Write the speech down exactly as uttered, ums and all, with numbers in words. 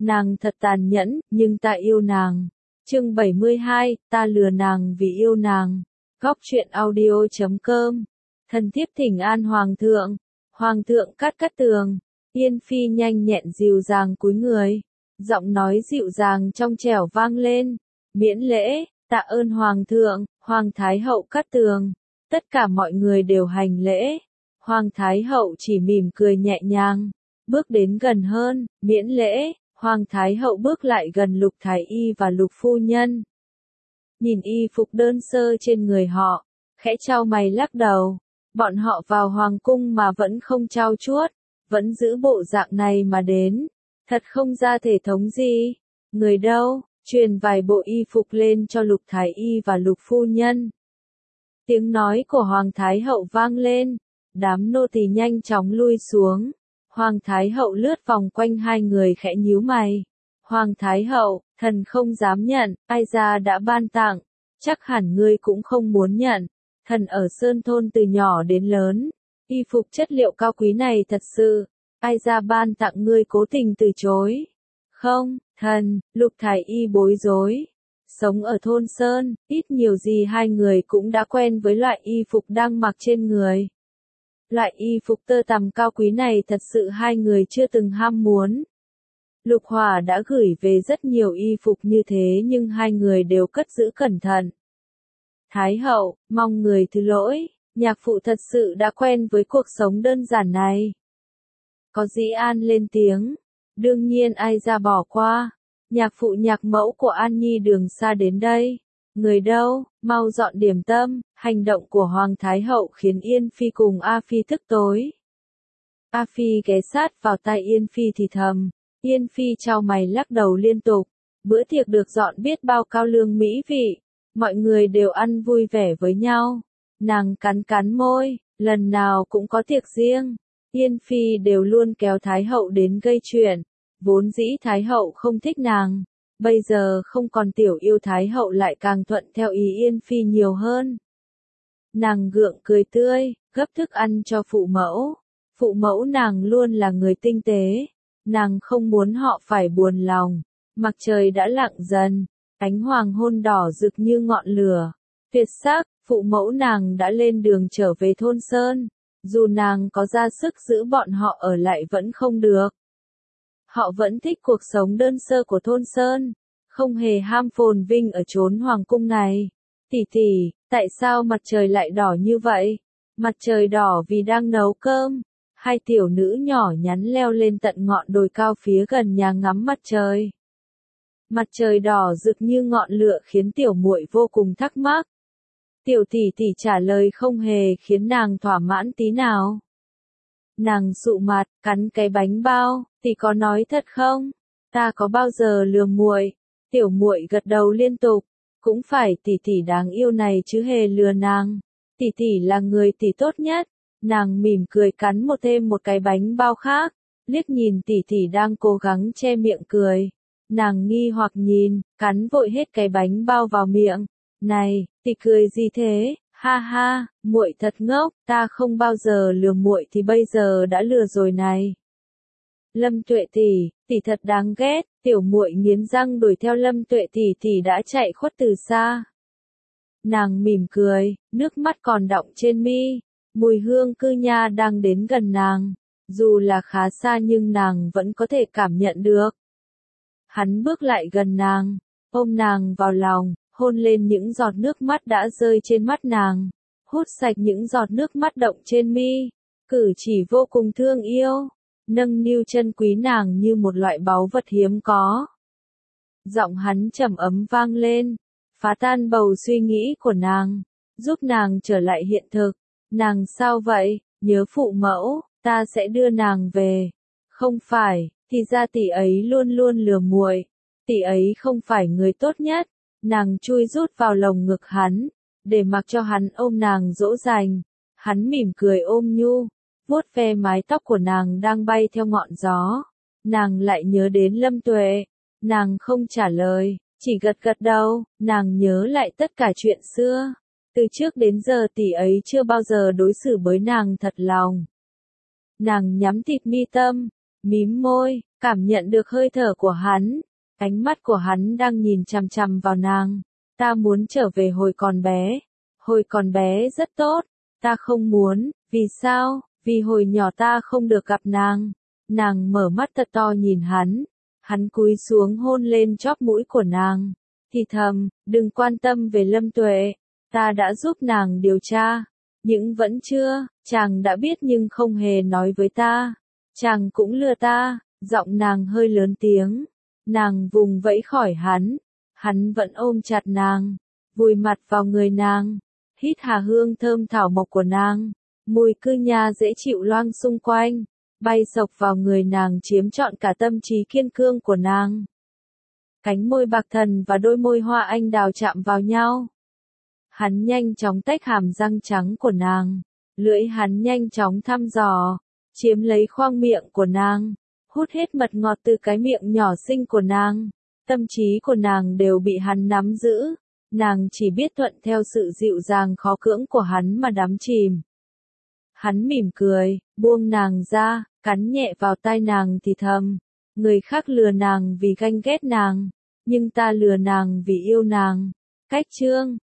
Nàng thật tàn nhẫn, nhưng ta yêu nàng. Chương bảy mươi hai, ta lừa nàng vì yêu nàng. Góc truyện audio chấm com. Thần thiếp thỉnh an hoàng thượng. Hoàng thượng cát cát tường. Yên phi nhanh nhẹn dịu dàng cúi người. Giọng nói dịu dàng trong trẻo vang lên. Miễn lễ, tạ ơn hoàng thượng, hoàng thái hậu cát tường. Tất cả mọi người đều hành lễ. Hoàng thái hậu chỉ mỉm cười nhẹ nhàng. Bước đến gần hơn, miễn lễ. Hoàng thái hậu bước lại gần Lục thái y và Lục phu nhân. Nhìn y phục đơn sơ trên người họ, khẽ chau mày lắc đầu. Bọn họ vào hoàng cung mà vẫn không trau chuốt, vẫn giữ bộ dạng này mà đến. Thật không ra thể thống gì. Người đâu, truyền vài bộ y phục lên cho Lục thái y và Lục phu nhân. Tiếng nói của Hoàng thái hậu vang lên, đám nô tỳ nhanh chóng lui xuống. Hoàng thái hậu lướt vòng quanh hai người khẽ nhíu mày. Hoàng thái hậu, thần không dám nhận, ai ra đã ban tặng, chắc hẳn ngươi cũng không muốn nhận. Thần ở Sơn Thôn từ nhỏ đến lớn, y phục chất liệu cao quý này thật sự, ai ra ban tặng ngươi cố tình từ chối. Không, thần, Lục thái y bối rối. Sống ở thôn Sơn, ít nhiều gì hai người cũng đã quen với loại y phục đang mặc trên người. Loại y phục tơ tằm cao quý này thật sự hai người chưa từng ham muốn. Lục Hòa đã gửi về rất nhiều y phục như thế nhưng hai người đều cất giữ cẩn thận. Thái hậu, mong người thứ lỗi, nhạc phụ thật sự đã quen với cuộc sống đơn giản này. Có Dĩ An lên tiếng, đương nhiên ai ra bỏ qua. Nhạc phụ nhạc mẫu của An Nhi đường xa đến đây. Người đâu, mau dọn điểm tâm. Hành động của Hoàng thái hậu khiến Yên Phi cùng A Phi thức tối. A Phi ghé sát vào tai Yên Phi thì thầm. Yên Phi chau mày lắc đầu liên tục. Bữa tiệc được dọn biết bao cao lương mỹ vị. Mọi người đều ăn vui vẻ với nhau. Nàng cắn cắn môi, lần nào cũng có tiệc riêng. Yên Phi đều luôn kéo Thái hậu đến gây chuyện. Vốn dĩ Thái hậu không thích nàng, bây giờ không còn tiểu yêu Thái hậu lại càng thuận theo ý Yên Phi nhiều hơn. Nàng gượng cười tươi, gấp thức ăn cho phụ mẫu. Phụ mẫu nàng luôn là người tinh tế, nàng không muốn họ phải buồn lòng. Mặt trời đã lặn dần, ánh hoàng hôn đỏ rực như ngọn lửa. Tuyệt sắc, phụ mẫu nàng đã lên đường trở về thôn Sơn. Dù nàng có ra sức giữ bọn họ ở lại vẫn không được. Họ vẫn thích cuộc sống đơn sơ của thôn Sơn, không hề ham phồn vinh ở chốn hoàng cung này. Tỷ tỷ, tại sao mặt trời lại đỏ như vậy? Mặt trời đỏ vì đang nấu cơm. Hai tiểu nữ nhỏ nhắn leo lên tận ngọn đồi cao phía gần nhà ngắm mặt trời. Mặt trời đỏ rực như ngọn lửa khiến tiểu muội vô cùng thắc mắc. Tiểu tỷ tỷ trả lời không hề khiến nàng thỏa mãn tí nào. Nàng sụ mặt, cắn cái bánh bao, tỷ có nói thật không? Ta có bao giờ lừa muội? Tiểu muội gật đầu liên tục, cũng phải tỷ tỷ đáng yêu này chứ hề lừa nàng. Tỷ tỷ là người tỷ tốt nhất. Nàng mỉm cười cắn một thêm một cái bánh bao khác, liếc nhìn tỷ tỷ đang cố gắng che miệng cười. Nàng nghi hoặc nhìn, cắn vội hết cái bánh bao vào miệng. Này, tỷ cười gì thế? Ha ha, muội thật ngốc, ta không bao giờ lừa muội thì bây giờ đã lừa rồi này. Lâm Tuệ tỷ, tỷ thật đáng ghét, tiểu muội nghiến răng đuổi theo Lâm Tuệ tỷ tỷ đã chạy khuất từ xa. Nàng mỉm cười, nước mắt còn đọng trên mi, mùi hương cư nha đang đến gần nàng, dù là khá xa nhưng nàng vẫn có thể cảm nhận được. Hắn bước lại gần nàng, ôm nàng vào lòng, hôn lên những giọt nước mắt đã rơi trên mắt nàng, hút sạch những giọt nước mắt đọng trên mi, cử chỉ vô cùng thương yêu, nâng niu chân quý nàng như một loại báu vật hiếm có. Giọng hắn trầm ấm vang lên, phá tan bầu suy nghĩ của nàng, giúp nàng trở lại hiện thực. Nàng sao vậy? Nhớ phụ mẫu, ta sẽ đưa nàng về. Không phải, thì ra tỷ ấy luôn luôn lừa muội. Tỷ ấy không phải người tốt nhất. Nàng chui rút vào lồng ngực hắn, để mặc cho hắn ôm nàng dỗ dành. Hắn mỉm cười ôm nhu, vuốt ve mái tóc của nàng đang bay theo ngọn gió. Nàng lại nhớ đến Lâm Tuệ. Nàng không trả lời, chỉ gật gật đầu. Nàng nhớ lại tất cả chuyện xưa. Từ trước đến giờ tỷ ấy chưa bao giờ đối xử với nàng thật lòng. Nàng nhắm thịt mi tâm, mím môi, cảm nhận được hơi thở của hắn, ánh mắt của hắn đang nhìn chằm chằm vào nàng. Ta muốn trở về hồi còn bé. Hồi còn bé rất tốt, ta không muốn, vì sao? Vì hồi nhỏ ta không được gặp nàng. Nàng mở mắt thật to nhìn hắn, hắn cúi xuống hôn lên chóp mũi của nàng, thì thầm, đừng quan tâm về Lâm Tuệ, ta đã giúp nàng điều tra, nhưng vẫn chưa, chàng đã biết nhưng không hề nói với ta, chàng cũng lừa ta, giọng nàng hơi lớn tiếng, nàng vùng vẫy khỏi hắn, hắn vẫn ôm chặt nàng, vùi mặt vào người nàng, hít hà hương thơm thảo mộc của nàng, mùi cư nha dễ chịu loang xung quanh, bay sộc vào người nàng chiếm trọn cả tâm trí kiên cương của nàng. Cánh môi bạc thần và đôi môi hoa anh đào chạm vào nhau. Hắn nhanh chóng tách hàm răng trắng của nàng, lưỡi hắn nhanh chóng thăm dò, chiếm lấy khoang miệng của nàng, hút hết mật ngọt từ cái miệng nhỏ xinh của nàng. Tâm trí của nàng đều bị hắn nắm giữ, nàng chỉ biết thuận theo sự dịu dàng khó cưỡng của hắn mà đắm chìm. Hắn mỉm cười, buông nàng ra, cắn nhẹ vào tai nàng thì thầm, người khác lừa nàng vì ganh ghét nàng, nhưng ta lừa nàng vì yêu nàng. Cách chương